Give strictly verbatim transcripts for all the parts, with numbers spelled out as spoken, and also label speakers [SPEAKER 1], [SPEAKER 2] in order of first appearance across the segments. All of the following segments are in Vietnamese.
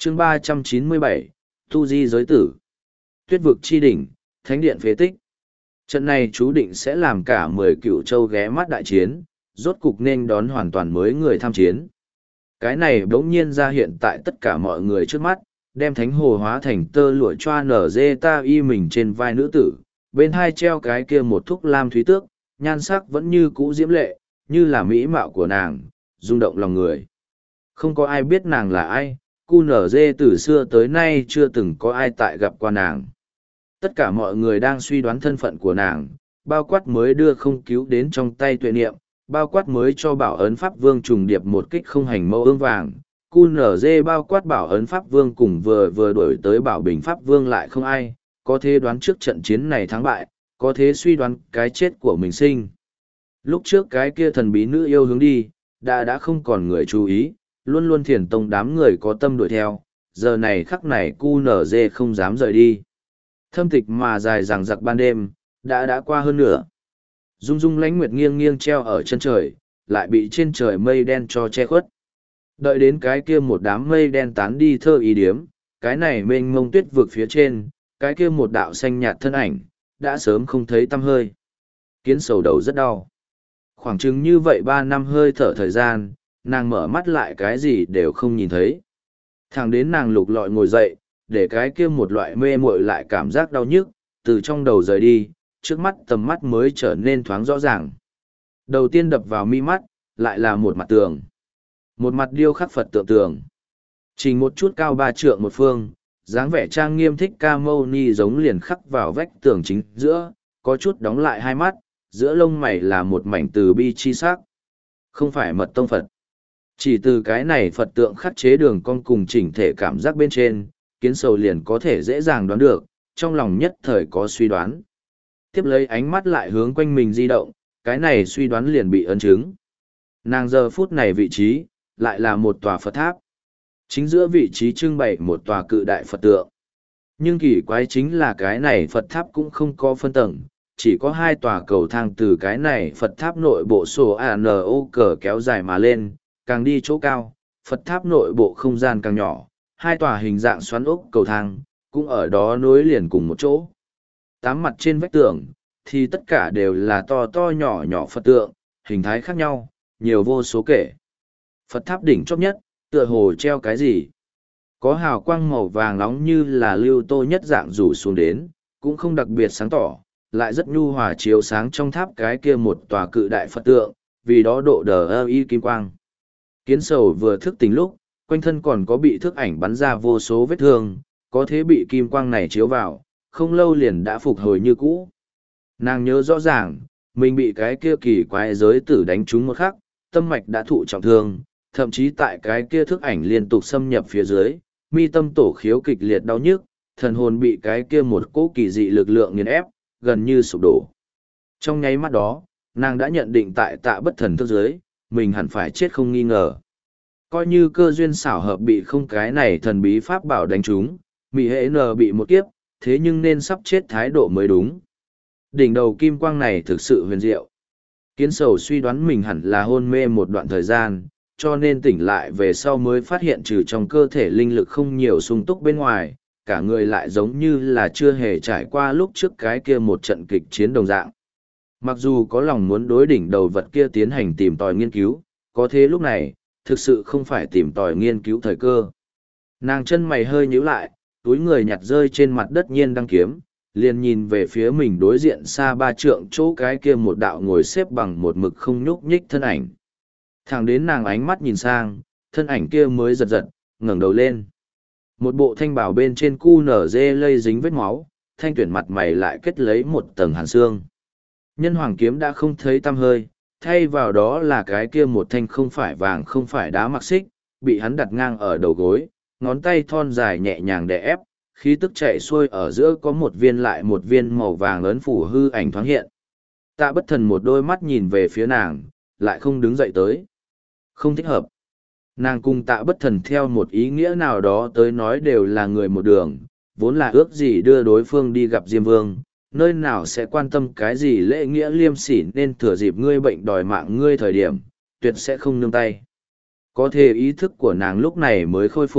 [SPEAKER 1] chương ba trăm chín mươi bảy, Tu Di Giới Tử. Tuyết vực chi đỉnh, thánh điện phế tích. Trận này chú định sẽ làm cả mười cựu châu ghé mắt đại chiến, rốt cục nên đón hoàn toàn mới người tham chiến. Cái này bỗng nhiên ra hiện tại tất cả mọi người trước mắt, đem thánh hồ hóa thành tơ lụa choa nở dê ta y mình trên vai nữ tử, bên hai treo cái kia một thúc lam thúy tước, nhan sắc vẫn như cũ diễm lệ, như là mỹ mạo của nàng, rung động lòng người. Không có ai biết nàng là ai, cu nở dê từ xưa tới nay chưa từng có ai tại gặp qua nàng. Tất cả mọi người đang suy đoán thân phận của nàng, bao quát mới đưa không cứu đến trong tay tuệ niệm, bao quát mới cho bảo ấn pháp vương trùng điệp một kích không hành mẫu ương vàng. Cu nở dê bao quát bảo ấn pháp vương cùng vừa vừa đổi tới bảo bình pháp vương lại không ai, có thể đoán trước trận chiến này thắng bại, có thể suy đoán cái chết của mình sinh. Lúc trước cái kia thần bí nữ yêu hướng đi, đã đã không còn người chú ý, luôn luôn thiền tông đám người có tâm đuổi theo, giờ này khắc này cu nở dê không dám rời đi. Thâm tịch mà dài dằng dặc ban đêm, đã đã qua hơn nửa. Dung dung lánh nguyệt nghiêng nghiêng treo ở chân trời, lại bị trên trời mây đen cho che khuất. Đợi đến cái kia một đám mây đen tán đi thơ ý điếm, cái này mênh mông tuyết vực phía trên, cái kia một đạo xanh nhạt thân ảnh, đã sớm không thấy tăm hơi. Kiến sầu đầu rất đau. Khoảng chừng như vậy ba năm hơi thở thời gian, nàng mở mắt lại cái gì đều không nhìn thấy. Thẳng đến nàng lục lọi ngồi dậy, để cái kia một loại mê muội lại cảm giác đau nhức, từ trong đầu rời đi, trước mắt tầm mắt mới trở nên thoáng rõ ràng. Đầu tiên đập vào mi mắt, lại là một mặt tường. Một mặt điêu khắc Phật tượng tường. Trình một chút cao ba trượng một phương, dáng vẻ trang nghiêm Thích Ca Mâu Ni giống liền khắc vào vách tường chính giữa, có chút đóng lại hai mắt, giữa lông mày là một mảnh từ bi chi sắc. Không phải mật tông Phật. Chỉ từ cái này Phật tượng khắc chế đường cong cùng chỉnh thể cảm giác bên trên, kiến sầu liền có thể dễ dàng đoán được, trong lòng nhất thời có suy đoán. Tiếp lấy ánh mắt lại hướng quanh mình di động, cái này suy đoán liền bị ấn chứng. Nàng giờ phút này vị trí, lại là một tòa Phật tháp. Chính giữa vị trí trưng bày một tòa cự đại Phật tượng. Nhưng kỳ quái chính là cái này Phật tháp cũng không có phân tầng, chỉ có hai tòa cầu thang từ cái này Phật tháp nội bộ sổ a en o cờ kéo dài mà lên, càng đi chỗ cao, Phật tháp nội bộ không gian càng nhỏ, hai tòa hình dạng xoắn ốc cầu thang, cũng ở đó nối liền cùng một chỗ. Tám mặt trên vách tường, thì tất cả đều là to to nhỏ nhỏ Phật tượng, hình thái khác nhau, nhiều vô số kể. Phật tháp đỉnh chóp nhất, tựa hồ treo cái gì. Có hào quang màu vàng nóng như là lưu tô nhất dạng rủ xuống đến, cũng không đặc biệt sáng tỏ, lại rất nhu hòa chiếu sáng trong tháp cái kia một tòa cự đại Phật tượng, vì đó độ đờ ơ y kim quang. Kiến sầu vừa thức tỉnh lúc, quanh thân còn có bị thức ảnh bắn ra vô số vết thương, có thế bị kim quang này chiếu vào, không lâu liền đã phục hồi như cũ. Nàng nhớ rõ ràng, mình bị cái kia kỳ quái giới tử đánh trúng một khắc, tâm mạch đã thụ trọng thương, thậm chí tại cái kia thức ảnh liên tục xâm nhập phía dưới, mi tâm tổ khiếu kịch liệt đau nhức, thần hồn bị cái kia một cỗ kỳ dị lực lượng nghiền ép, gần như sụp đổ. Trong nháy mắt đó, nàng đã nhận định tại tạ bất thần thức dưới, mình hẳn phải chết không nghi ngờ. Coi như cơ duyên xảo hợp bị không cái này thần bí pháp bảo đánh trúng, mị hệ nờ bị một kiếp, thế nhưng nên sắp chết thái độ mới đúng. Đỉnh đầu kim quang này thực sự huyền diệu. Kiến sầu suy đoán mình hẳn là hôn mê một đoạn thời gian, cho nên tỉnh lại về sau mới phát hiện trừ trong cơ thể linh lực không nhiều sung túc bên ngoài, cả người lại giống như là chưa hề trải qua lúc trước cái kia một trận kịch chiến đồng dạng. Mặc dù có lòng muốn đối đỉnh đầu vật kia tiến hành tìm tòi nghiên cứu, có thế lúc này, thực sự không phải tìm tòi nghiên cứu thời cơ. Nàng chân mày hơi nhíu lại, túi người nhặt rơi trên mặt đất nhiên đăng kiếm, liền nhìn về phía mình đối diện xa ba trượng chỗ cái kia một đạo ngồi xếp bằng một mực không nhúc nhích thân ảnh. Thẳng đến nàng ánh mắt nhìn sang, thân ảnh kia mới giật giật, ngẩng đầu lên. Một bộ thanh bảo bên trên cu nở dê lây dính vết máu, thanh tuyển mặt mày lại kết lấy một tầng hàn xương. Nhân hoàng kiếm đã không thấy tăm hơi, thay vào đó là cái kia một thanh không phải vàng không phải đá mặc xích, bị hắn đặt ngang ở đầu gối, ngón tay thon dài nhẹ nhàng đè ép, khí tức chạy xuôi ở giữa có một viên lại một viên màu vàng lớn phủ hư ảnh thoáng hiện. Tạ bất thần một đôi mắt nhìn về phía nàng, lại không đứng dậy tới. Không thích hợp. Nàng cùng tạ bất thần theo một ý nghĩa nào đó tới nói đều là người một đường, vốn là ước gì đưa đối phương đi gặp Diêm Vương, nơi nào sẽ quan tâm cái gì lễ nghĩa liêm sỉ nên thừa dịp ngươi bệnh đòi mạng ngươi thời điểm, tuyệt sẽ không nương tay. Có thể ý thức của nàng lúc này mới khôi phục,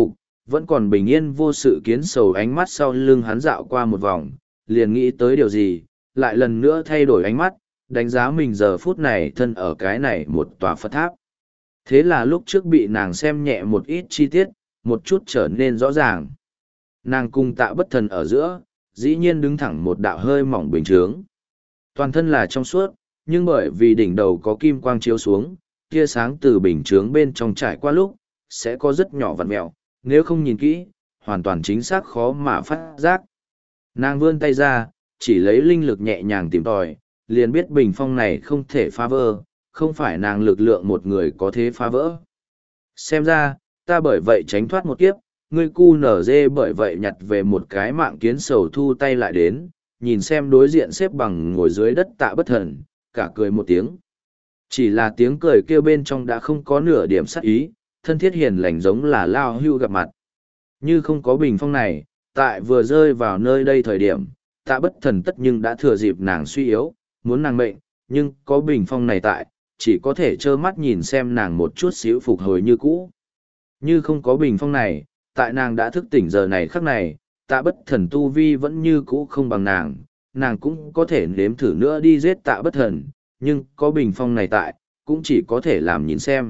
[SPEAKER 1] vẫn còn bình yên vô sự kiến sầu ánh mắt sau lưng hắn dạo qua một vòng, liền nghĩ tới điều gì, lại lần nữa thay đổi ánh mắt, đánh giá mình giờ phút này thân ở cái này một tòa Phật tháp. Thế là lúc trước bị nàng xem nhẹ một ít chi tiết, một chút trở nên rõ ràng. Nàng cùng Tạ Bất Thần ở giữa, dĩ nhiên đứng thẳng một đạo hơi mỏng bình chướng. Toàn thân là trong suốt, nhưng bởi vì đỉnh đầu có kim quang chiếu xuống, tia sáng từ bình chướng bên trong trải qua lúc, sẽ có rất nhỏ vặn mẹo, nếu không nhìn kỹ, hoàn toàn chính xác khó mà phát giác. Nàng vươn tay ra, chỉ lấy linh lực nhẹ nhàng tìm tòi, liền biết bình phong này không thể phá vỡ, không phải nàng lực lượng một người có thể phá vỡ. Xem ra, ta bởi vậy tránh thoát một kiếp, ngươi cu nở dê bởi vậy nhặt về một cái mạng kiến sầu thu tay lại đến, nhìn xem đối diện xếp bằng ngồi dưới đất Tạ Bất Thần, cả cười một tiếng. Chỉ là tiếng cười kêu bên trong đã không có nửa điểm sắc ý, thân thiết hiền lành giống là lao hưu gặp mặt. Như không có bình phong này, tại vừa rơi vào nơi đây thời điểm, Tạ Bất Thần tất nhưng đã thừa dịp nàng suy yếu, muốn nàng mệnh, nhưng có bình phong này tại, chỉ có thể trơ mắt nhìn xem nàng một chút xíu phục hồi như cũ. Như không có bình phong này, tại nàng đã thức tỉnh giờ này khắc này, Tạ Bất Thần tu vi vẫn như cũ không bằng nàng, nàng cũng có thể nếm thử nữa đi giết Tạ Bất Thần, nhưng có bình phong này tại, cũng chỉ có thể làm nhìn xem.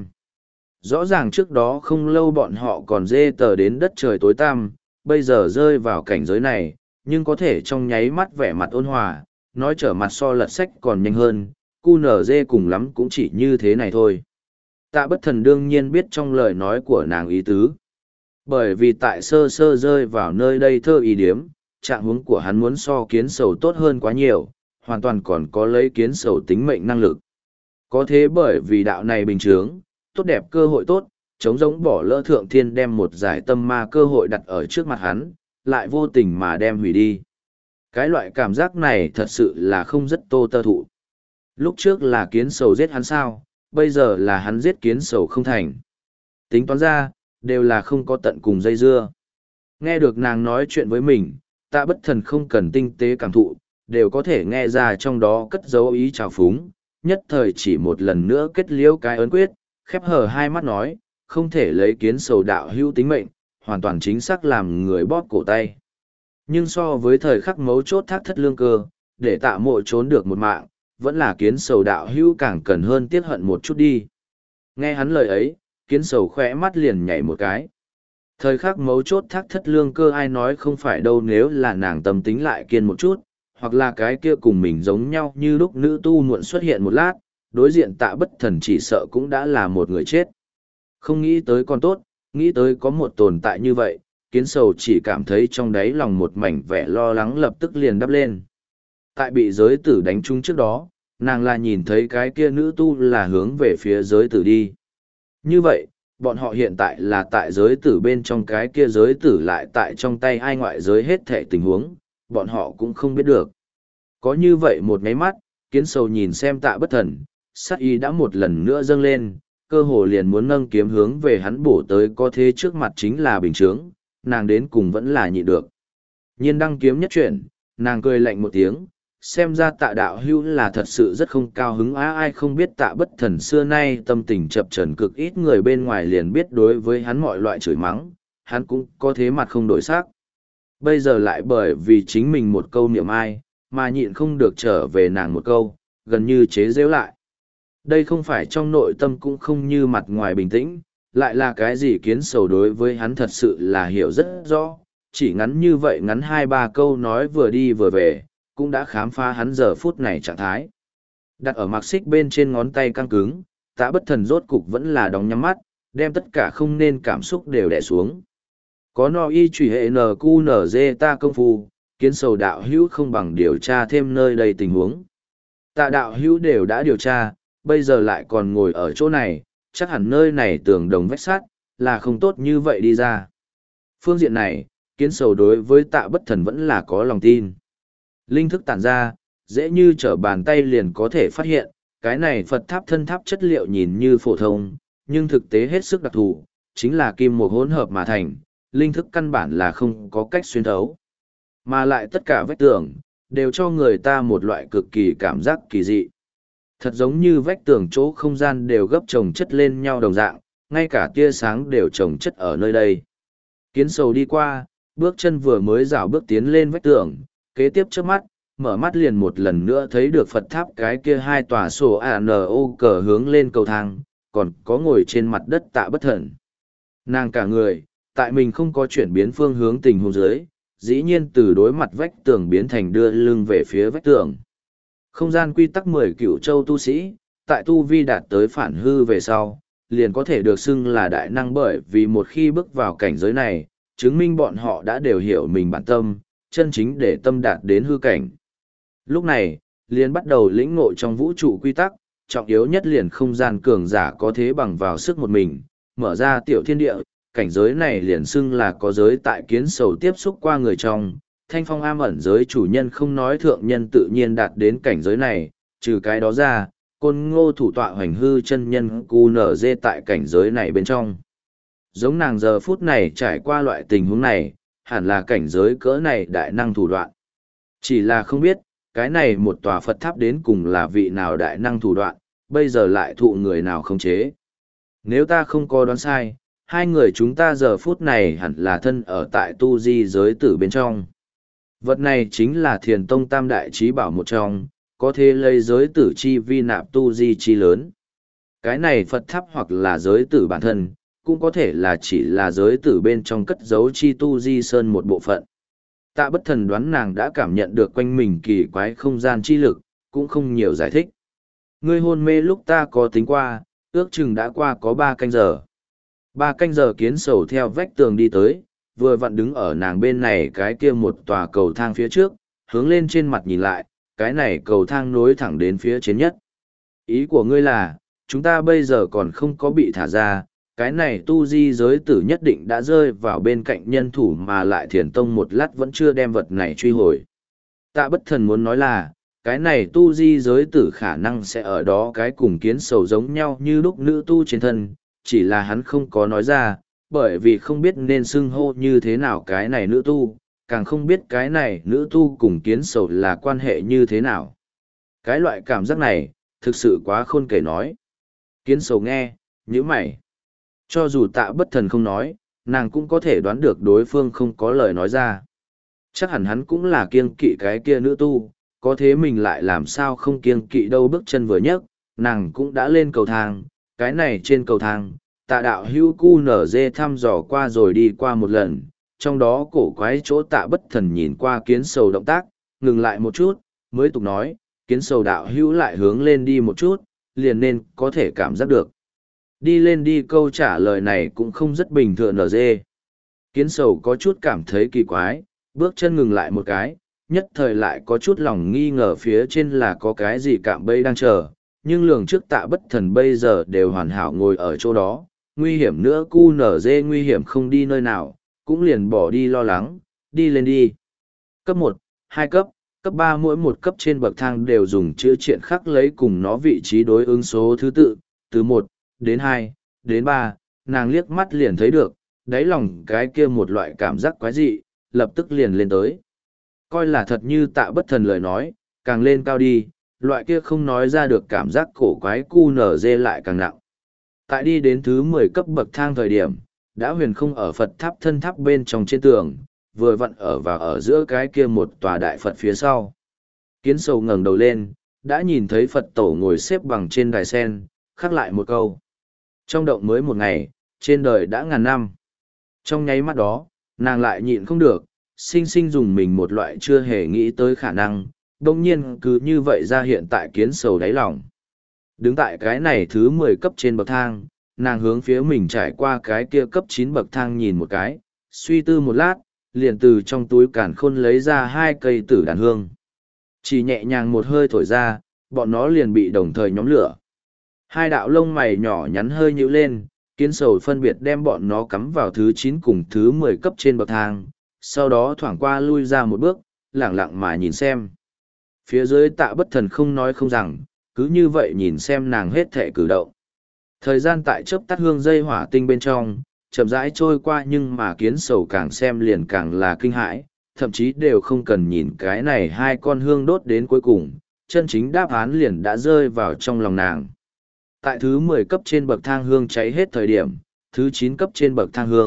[SPEAKER 1] Rõ ràng trước đó không lâu bọn họ còn dê tờ đến đất trời tối tăm, bây giờ rơi vào cảnh giới này, nhưng có thể trong nháy mắt vẻ mặt ôn hòa, nói trở mặt so lật sách còn nhanh hơn, cu nở dê cùng lắm cũng chỉ như thế này thôi. Tạ Bất Thần đương nhiên biết trong lời nói của nàng ý tứ. Bởi vì tại sơ sơ rơi vào nơi đây thơ ý điếm, trạng huống của hắn muốn so kiến sầu tốt hơn quá nhiều, hoàn toàn còn có lấy kiến sầu tính mệnh năng lực. Có thế bởi vì đạo này bình chướng, tốt đẹp cơ hội tốt, chống giống bỏ lỡ thượng thiên đem một giải tâm ma cơ hội đặt ở trước mặt hắn, lại vô tình mà đem hủy đi. Cái loại cảm giác này thật sự là không rất tô tơ thụ. Lúc trước là kiến sầu giết hắn sao, bây giờ là hắn giết kiến sầu không thành. Tính toán ra, đều là không có tận cùng dây dưa. Nghe được nàng nói chuyện với mình, Tạ Bất Thần không cần tinh tế cảm thụ, đều có thể nghe ra trong đó cất dấu ý trào phúng, nhất thời chỉ một lần nữa kết liễu cái ấn quyết, khép hờ hai mắt nói, không thể lấy kiến sầu đạo hữu tính mệnh, hoàn toàn chính xác làm người bóp cổ tay. Nhưng so với thời khắc mấu chốt thác thất lương cơ, để Tạ Mộ trốn được một mạng, vẫn là kiến sầu đạo hữu càng cần hơn tiết hận một chút đi. Nghe hắn lời ấy, kiến sầu khỏe mắt liền nhảy một cái. Thời khắc mấu chốt thác thất lương cơ ai nói không phải đâu, nếu là nàng tâm tính lại kiên một chút, hoặc là cái kia cùng mình giống nhau như lúc nữ tu muộn xuất hiện một lát, đối diện Tạ Bất Thần chỉ sợ cũng đã là một người chết. Không nghĩ tới con tốt, nghĩ tới có một tồn tại như vậy, kiến sầu chỉ cảm thấy trong đáy lòng một mảnh vẻ lo lắng lập tức liền đắp lên. Tại bị giới tử đánh trúng trước đó, nàng là nhìn thấy cái kia nữ tu là hướng về phía giới tử đi. Như vậy, bọn họ hiện tại là tại giới tử bên trong, cái kia giới tử lại tại trong tay ai ngoại giới hết thể tình huống, bọn họ cũng không biết được. Có như vậy một nháy mắt, kiến sầu nhìn xem Tạ Bất Thần, sát ý đã một lần nữa dâng lên, cơ hồ liền muốn nâng kiếm hướng về hắn bổ tới, có thế trước mặt chính là bình chướng, nàng đến cùng vẫn là nhịn được. Nhiên đăng kiếm nhất chuyển, nàng cười lạnh một tiếng, xem ra Tạ đạo hữu là thật sự rất không cao hứng á. Ai không biết Tạ Bất Thần xưa nay tâm tình chập chờn cực ít người bên ngoài liền biết đối với hắn mọi loại chửi mắng, hắn cũng có thế mặt không đổi sắc. Bây giờ lại bởi vì chính mình một câu niệm ai, mà nhịn không được trở về nàng một câu, gần như chế giễu lại. Đây không phải trong nội tâm cũng không như mặt ngoài bình tĩnh, lại là cái gì kiến sầu đối với hắn thật sự là hiểu rất rõ, chỉ ngắn như vậy ngắn hai ba câu nói vừa đi vừa về, cũng đã khám phá hắn giờ phút này trạng thái. Đặt ở mặc xích bên trên ngón tay căng cứng, Tạ Bất Thần rốt cục vẫn là đóng nhắm mắt, đem tất cả không nên cảm xúc đều đè xuống. Có no y trùy hệ nờ cu nở dê ta công phu, kiến sầu đạo hữu không bằng điều tra thêm nơi đây tình huống. Tạ đạo hữu đều đã điều tra, bây giờ lại còn ngồi ở chỗ này, chắc hẳn nơi này tường đồng vách sắt, là không tốt như vậy đi ra. Phương diện này, kiến sầu đối với Tạ Bất Thần vẫn là có lòng tin. Linh thức tản ra, dễ như trở bàn tay liền có thể phát hiện, cái này Phật tháp thân tháp chất liệu nhìn như phổ thông, nhưng thực tế hết sức đặc thù, chính là kim một hỗn hợp mà thành, linh thức căn bản là không có cách xuyên thấu. Mà lại tất cả vách tường, đều cho người ta một loại cực kỳ cảm giác kỳ dị. Thật giống như vách tường chỗ không gian đều gấp chồng chất lên nhau đồng dạng, ngay cả tia sáng đều chồng chất ở nơi đây. Kiến sầu đi qua, bước chân vừa mới rảo bước tiến lên vách tường, kế tiếp trước mắt, mở mắt liền một lần nữa thấy được Phật tháp cái kia hai tòa sổ a n o cờ hướng lên cầu thang, còn có ngồi trên mặt đất Tạ Bất Thần. Nàng cả người, tại mình không có chuyển biến phương hướng tình huống dưới, dĩ nhiên từ đối mặt vách tường biến thành đưa lưng về phía vách tường. Không gian quy tắc mười cửu châu tu sĩ, tại tu vi đạt tới phản hư về sau, liền có thể được xưng là đại năng, bởi vì một khi bước vào cảnh giới này, chứng minh bọn họ đã đều hiểu mình bản tâm, chân chính để tâm đạt đến hư cảnh. Lúc này, liền bắt đầu lĩnh ngộ trong vũ trụ quy tắc, trọng yếu nhất liền không gian cường giả có thế bằng vào sức một mình, mở ra tiểu thiên địa, cảnh giới này liền xưng là có giới tại kiến sầu tiếp xúc qua người trong. Thanh phong am ẩn giới chủ nhân không nói thượng nhân tự nhiên đạt đến cảnh giới này, trừ cái đó ra, côn ngô thủ tọa hoành hư chân nhân cu nở dê tại cảnh giới này bên trong. Giống nàng giờ phút này trải qua loại tình huống này, hẳn là cảnh giới cỡ này đại năng thủ đoạn. Chỉ là không biết, cái này một tòa Phật tháp đến cùng là vị nào đại năng thủ đoạn, bây giờ lại thụ người nào khống chế. Nếu ta không có đoán sai, hai người chúng ta giờ phút này hẳn là thân ở tại tu di giới tử bên trong. Vật này chính là thiền tông tam đại trí bảo một trong, có thể lấy giới tử chi vi nạp tu di chi lớn. Cái này Phật tháp hoặc là giới tử bản thân, cũng có thể là chỉ là giới tử bên trong cất giấu chi tu di sơn một bộ phận. Tạ Bất Thần đoán nàng đã cảm nhận được quanh mình kỳ quái không gian chi lực, cũng không nhiều giải thích. Ngươi hôn mê lúc ta có tính qua, ước chừng đã qua có ba canh giờ. Ba canh giờ kiến sầu theo vách tường đi tới, vừa vặn đứng ở nàng bên này cái kia một tòa cầu thang phía trước, hướng lên trên mặt nhìn lại, cái này cầu thang nối thẳng đến phía trên nhất. Ý của ngươi là, chúng ta bây giờ còn không có bị thả ra, cái này tu di giới tử nhất định đã rơi vào bên cạnh nhân thủ mà lại thiền tông một lát vẫn chưa đem vật này truy hồi. Tạ Bất Thần muốn nói là, cái này tu di giới tử khả năng sẽ ở đó cái cùng kiến sầu giống nhau như lúc nữ tu trên thân, chỉ là hắn không có nói ra, bởi vì không biết nên xưng hô như thế nào cái này nữ tu, càng không biết cái này nữ tu cùng kiến sầu là quan hệ như thế nào. Cái loại cảm giác này, thực sự quá khôn kể nói. Kiến sầu nghe, nhíu mày. Cho dù Tạ Bất Thần không nói, nàng cũng có thể đoán được đối phương không có lời nói ra. Chắc hẳn hắn cũng là kiêng kỵ cái kia nữ tu, có thế mình lại làm sao không kiêng kỵ đâu. Bước chân vừa nhấc, nàng cũng đã lên cầu thang, cái này trên cầu thang, Tạ đạo hữu cu nở dê thăm dò qua rồi đi qua một lần, trong đó cổ quái chỗ Tạ Bất Thần nhìn qua kiến sầu động tác, ngừng lại một chút, mới tục nói, kiến sầu đạo hữu lại hướng lên đi một chút, liền nên có thể cảm giác được. Đi lên đi, câu trả lời này cũng không rất bình thường nở dê. Kiến sầu có chút cảm thấy kỳ quái, bước chân ngừng lại một cái, nhất thời lại có chút lòng nghi ngờ phía trên là có cái gì cạm bẫy đang chờ, nhưng lường trước Tạ Bất Thần bây giờ đều hoàn hảo ngồi ở chỗ đó, nguy hiểm nữa cu nở dê nguy hiểm không đi nơi nào, cũng liền bỏ đi lo lắng, đi lên đi. Cấp một, hai cấp, cấp ba mỗi một cấp trên bậc thang đều dùng chữ triện khắc lấy cùng nó vị trí đối ứng số thứ tự, từ một đến hai, đến ba, nàng liếc mắt liền thấy được, đáy lòng cái kia một loại cảm giác quái dị, lập tức liền lên tới. Coi là thật như Tạ Bất Thần lời nói, càng lên cao đi, loại kia không nói ra được cảm giác cổ quái cu nở dê lại càng nặng. Tại đi đến thứ mười cấp bậc thang thời điểm, đã huyền không ở Phật tháp thân tháp bên trong trên tường, vừa vặn ở và ở giữa cái kia một tòa đại Phật phía sau. Kiến sầu ngẩng đầu lên, đã nhìn thấy Phật tổ ngồi xếp bằng trên đài sen, khắc lại một câu. Trong động mới một ngày, trên đời đã ngàn năm. Trong nháy mắt đó, nàng lại nhịn không được, sinh sinh dùng mình một loại chưa hề nghĩ tới khả năng, đồng nhiên cứ như vậy ra hiện tại kiến sầu đáy lòng. Đứng tại cái này thứ mười cấp trên bậc thang, nàng hướng phía mình trải qua cái kia cấp chín bậc thang nhìn một cái, suy tư một lát, liền từ trong túi càn khôn lấy ra hai cây tử đàn hương. Chỉ nhẹ nhàng một hơi thổi ra, bọn nó liền bị đồng thời nhóm lửa. Hai đạo lông mày nhỏ nhắn hơi nhíu lên, kiến sầu phân biệt đem bọn nó cắm vào thứ chín cùng thứ mười cấp trên bậc thang, sau đó thoảng qua lui ra một bước, lẳng lặng mà nhìn xem. Phía dưới Tạ Bất Thần không nói không rằng, cứ như vậy nhìn xem nàng hết thể cử động. Thời gian tại chớp tắt hương dây hỏa tinh bên trong, chậm rãi trôi qua, nhưng mà kiến sầu càng xem liền càng là kinh hãi, thậm chí đều không cần nhìn cái này hai con hương đốt đến cuối cùng, chân chính đáp án liền đã rơi vào trong lòng nàng. Tại thứ mười cấp trên bậc thang hương cháy hết thời điểm, thứ chín cấp trên bậc thang hương,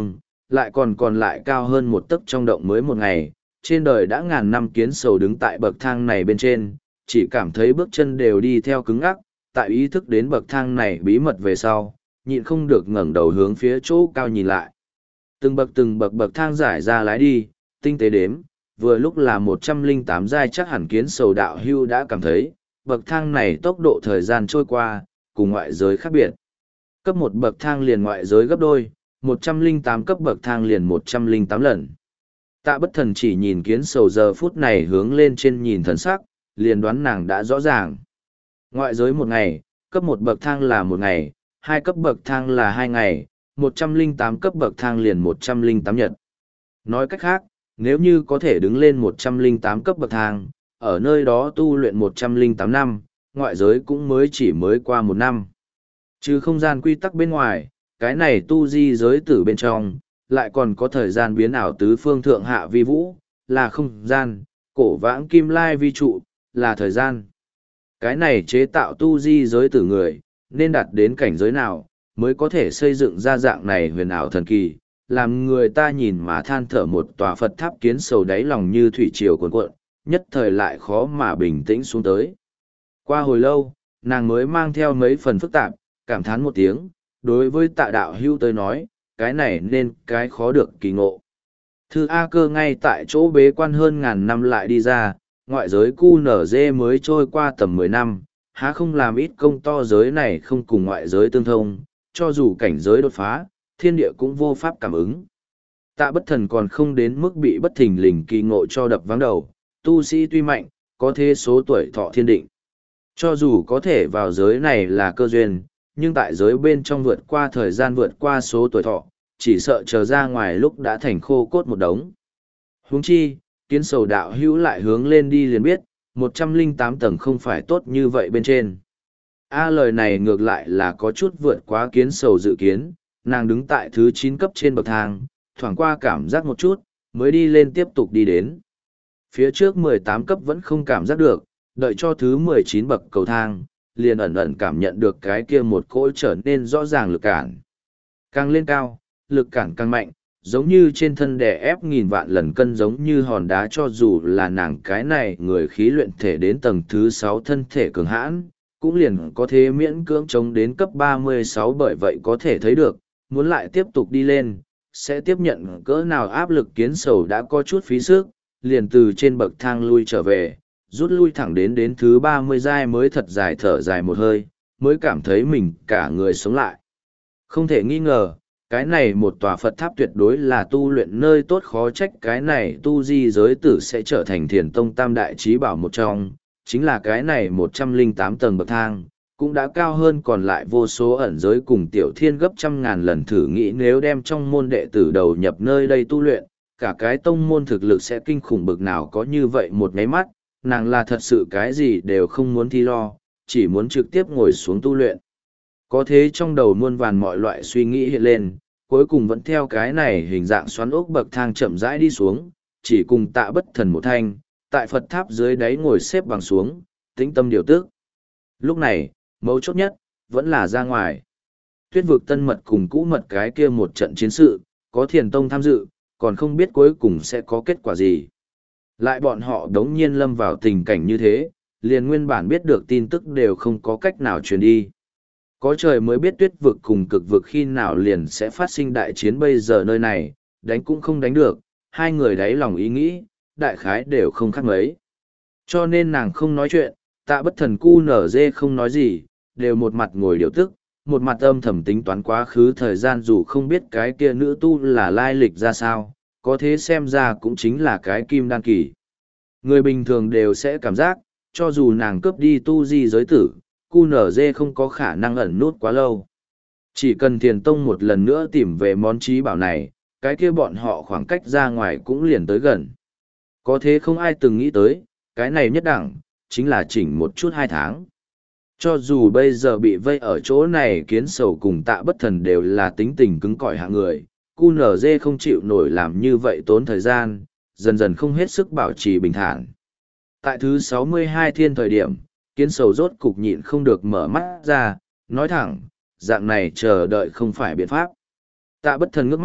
[SPEAKER 1] lại còn còn lại cao hơn một tấc trong động mới một ngày, trên đời đã ngàn năm kiến sầu đứng tại bậc thang này bên trên, chỉ cảm thấy bước chân đều đi theo cứng ngắc, tại ý thức đến bậc thang này bí mật về sau, nhịn không được ngẩng đầu hướng phía chỗ cao nhìn lại. Từng bậc từng bậc bậc thang giải ra lái đi, tinh tế đếm, vừa lúc là một trăm linh tám giai chắc hẳn kiến sầu đạo hưu đã cảm thấy, bậc thang này tốc độ thời gian trôi qua, cùng ngoại giới khác biệt. Cấp một bậc thang liền ngoại giới gấp đôi, một trăm linh tám cấp bậc thang liền một trăm linh tám lần. Tạ bất thần chỉ nhìn kiến sầu giờ phút này hướng lên trên nhìn thần sắc, liền đoán nàng đã rõ ràng. Ngoại giới một ngày, cấp một bậc thang là một ngày, hai cấp bậc thang là hai ngày, một trăm linh tám cấp bậc thang liền một trăm linh tám nhật. Nói cách khác, nếu như có thể đứng lên một trăm linh tám cấp bậc thang, ở nơi đó tu luyện một trăm linh tám năm, ngoại giới cũng mới chỉ mới qua một năm. Trừ không gian quy tắc bên ngoài, cái này tu di giới tử bên trong, lại còn có thời gian biến ảo tứ phương thượng hạ vi vũ, là không gian, cổ vãng kim lai vi trụ, là thời gian. Cái này chế tạo tu di giới tử người, nên đạt đến cảnh giới nào, mới có thể xây dựng ra dạng này huyền ảo thần kỳ, làm người ta nhìn mà than thở một tòa Phật tháp kiến sầu đáy lòng như thủy triều cuồn cuộn, nhất thời lại khó mà bình tĩnh xuống tới. Qua hồi lâu, nàng mới mang theo mấy phần phức tạp, cảm thán một tiếng, đối với tạ đạo hưu tới nói, cái này nên cái khó được kỳ ngộ. Thư A Cơ ngay tại chỗ bế quan hơn ngàn năm lại đi ra, ngoại giới cu nở dê mới trôi qua tầm mười năm, há không làm ít công to giới này không cùng ngoại giới tương thông, cho dù cảnh giới đột phá, thiên địa cũng vô pháp cảm ứng. Tạ bất thần còn không đến mức bị bất thình lình kỳ ngộ cho đập vắng đầu, tu sĩ tuy mạnh, có thế số tuổi thọ thiên định. Cho dù có thể vào giới này là cơ duyên, nhưng tại giới bên trong vượt qua thời gian vượt qua số tuổi thọ, chỉ sợ chờ ra ngoài lúc đã thành khô cốt một đống. Huống chi, kiến sầu đạo hữu lại hướng lên đi liền biết, một trăm linh tám tầng không phải tốt như vậy bên trên. A lời này ngược lại là có chút vượt quá kiến sầu dự kiến, nàng đứng tại thứ chín cấp trên bậc thang, thoảng qua cảm giác một chút, mới đi lên tiếp tục đi đến. Phía trước mười tám cấp vẫn không cảm giác được, đợi cho thứ mười chín bậc cầu thang, liền ẩn ẩn cảm nhận được cái kia một cỗ trở nên rõ ràng lực cản. Càng lên cao, lực cản càng mạnh, giống như trên thân đè ép nghìn vạn lần cân giống như hòn đá cho dù là nàng cái này người khí luyện thể đến tầng thứ sáu thân thể cường hãn, cũng liền có thể miễn cưỡng chống đến cấp ba mươi sáu bởi vậy có thể thấy được, muốn lại tiếp tục đi lên, sẽ tiếp nhận cỡ nào áp lực kiến sầu đã có chút phí sức, liền từ trên bậc thang lui trở về, rút lui thẳng đến đến thứ ba mươi giai mới thật dài thở dài một hơi, mới cảm thấy mình cả người sống lại. Không thể nghi ngờ, cái này một tòa Phật tháp tuyệt đối là tu luyện nơi tốt khó trách cái này tu di giới tử sẽ trở thành thiền tông tam đại trí bảo một trong, chính là cái này một trăm linh tám tầng bậc thang, cũng đã cao hơn còn lại vô số ẩn giới cùng tiểu thiên gấp trăm ngàn lần thử nghĩ nếu đem trong môn đệ tử đầu nhập nơi đây tu luyện, cả cái tông môn thực lực sẽ kinh khủng bực nào có như vậy một nháy mắt, nàng là thật sự cái gì đều không muốn thi lo, chỉ muốn trực tiếp ngồi xuống tu luyện. Có thế trong đầu muôn vàn mọi loại suy nghĩ hiện lên, cuối cùng vẫn theo cái này hình dạng xoắn ốc bậc thang chậm rãi đi xuống, chỉ cùng tạ bất thần một thanh, tại Phật tháp dưới đáy ngồi xếp bằng xuống, tĩnh tâm điều tức. Lúc này, mấu chốt nhất, vẫn là ra ngoài. Tuyết vực tân mật cùng cũ mật cái kia một trận chiến sự, có thiền tông tham dự, còn không biết cuối cùng sẽ có kết quả gì. Lại bọn họ đống nhiên lâm vào tình cảnh như thế, liền nguyên bản biết được tin tức đều không có cách nào truyền đi. Có trời mới biết tuyết vực cùng cực vực khi nào liền sẽ phát sinh đại chiến bây giờ nơi này, đánh cũng không đánh được, hai người đáy lòng ý nghĩ, đại khái đều không khác mấy. Cho nên nàng không nói chuyện, tạ bất thần cu nở dê không nói gì, đều một mặt ngồi điều tức, một mặt âm thầm tính toán quá khứ thời gian dù không biết cái kia nữ tu là lai lịch ra sao, có thế xem ra cũng chính là cái kim đan kỳ. Người bình thường đều sẽ cảm giác, cho dù nàng cướp đi tu di giới tử, cu nở dê không có khả năng ẩn nút quá lâu. Chỉ cần thiền tông một lần nữa tìm về món trí bảo này, cái kia bọn họ khoảng cách ra ngoài cũng liền tới gần. Có thế không ai từng nghĩ tới, cái này nhất đẳng, chính là chỉnh một chút hai tháng. Cho dù bây giờ bị vây ở chỗ này kiến sầu cùng tạ bất thần đều là tính tình cứng cỏi hạng người, cu nở dê không chịu nổi làm như vậy tốn thời gian, dần dần không hết sức bảo trì bình thản. Tại thứ sáu mươi hai thiên thời điểm, kiến sầu rốt cục nhịn không được mở mắt ra, nói thẳng, dạng này chờ đợi không phải biện pháp. Tạ bất thần ngước mắt,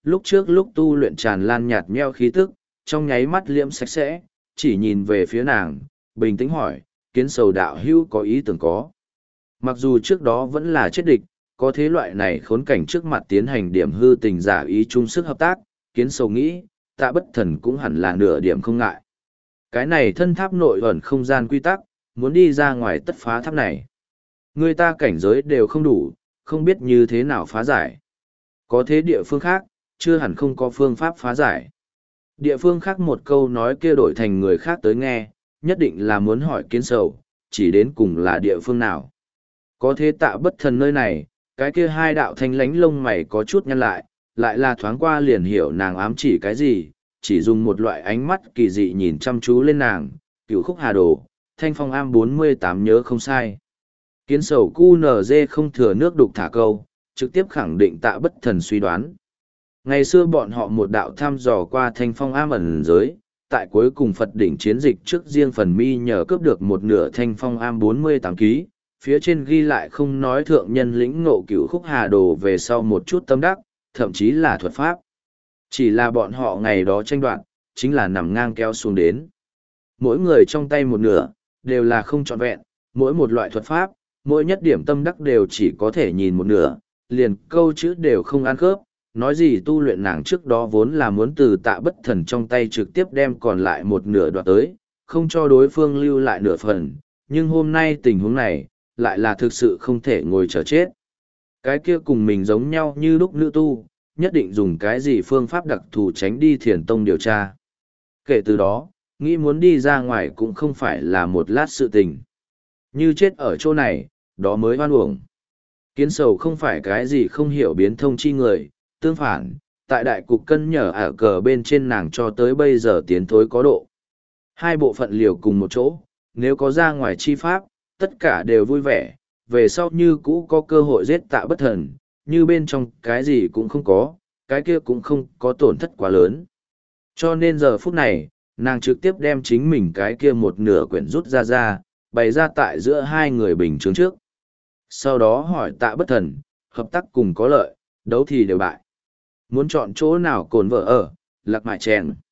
[SPEAKER 1] lúc trước lúc tu luyện tràn lan nhạt nheo khí tức, trong nháy mắt liễm sạch sẽ, chỉ nhìn về phía nàng, bình tĩnh hỏi, kiến sầu đạo hữu có ý tưởng có. Mặc dù trước đó vẫn là chết địch, có thế loại này khốn cảnh trước mặt tiến hành điểm hư tình giả ý chung sức hợp tác, kiến sầu nghĩ, tạ bất thần cũng hẳn là nửa điểm không ngại. Cái này thân tháp nội ẩn không gian quy tắc, muốn đi ra ngoài tất phá tháp này. Người ta cảnh giới đều không đủ, không biết như thế nào phá giải. Có thế địa phương khác, chưa hẳn không có phương pháp phá giải. Địa phương khác một câu nói kia đổi thành người khác tới nghe, nhất định là muốn hỏi kiến sầu, chỉ đến cùng là địa phương nào. Có thế tạ bất thần nơi này, cái kia hai đạo thanh lánh lông mày có chút nhăn lại, lại là thoáng qua liền hiểu nàng ám chỉ cái gì, chỉ dùng một loại ánh mắt kỳ dị nhìn chăm chú lên nàng, cửu khúc hà đồ, thanh phong am bốn mươi tám nhớ không sai. Kiến sầu cu nờ dê không thừa nước đục thả câu, trực tiếp khẳng định tạ bất thần suy đoán. Ngày xưa bọn họ một đạo thăm dò qua thanh phong am ẩn giới, tại cuối cùng Phật đỉnh chiến dịch trước riêng phần mi nhờ cướp được một nửa thanh phong am bốn mươi tám ký, phía trên ghi lại không nói thượng nhân lĩnh ngộ cửu khúc hà đồ về sau một chút tâm đắc, thậm chí là thuật pháp. Chỉ là bọn họ ngày đó tranh đoạt, chính là nằm ngang kéo xuống đến. Mỗi người trong tay một nửa, đều là không trọn vẹn, mỗi một loại thuật pháp, mỗi nhất điểm tâm đắc đều chỉ có thể nhìn một nửa, liền câu chữ đều không ăn khớp, nói gì tu luyện nàng trước đó vốn là muốn từ tạ bất thần trong tay trực tiếp đem còn lại một nửa đoạt tới, không cho đối phương lưu lại nửa phần, nhưng hôm nay tình huống này, lại là thực sự không thể ngồi chờ chết. Cái kia cùng mình giống nhau như lúc nữ tu, nhất định dùng cái gì phương pháp đặc thù tránh đi thiền tông điều tra. Kể từ đó, nghĩ muốn đi ra ngoài cũng không phải là một lát sự tình. Như chết ở chỗ này, đó mới hoan uổng. Kiến sầu không phải cái gì không hiểu biến thông chi người, tương phản, tại đại cục cân nhở ở cờ bên trên nàng cho tới bây giờ tiến thối có độ. Hai bộ phận liều cùng một chỗ, nếu có ra ngoài chi pháp, tất cả đều vui vẻ, về sau như cũ có cơ hội giết tạ bất thần, như bên trong cái gì cũng không có, cái kia cũng không có tổn thất quá lớn. Cho nên giờ phút này, nàng trực tiếp đem chính mình cái kia một nửa quyển rút ra ra, bày ra tại giữa hai người bình chứng trước. Sau đó hỏi tạ bất thần, hợp tác cùng có lợi, đấu thì đều bại. Muốn chọn chỗ nào cồn vợ ở, lạc mại chèn.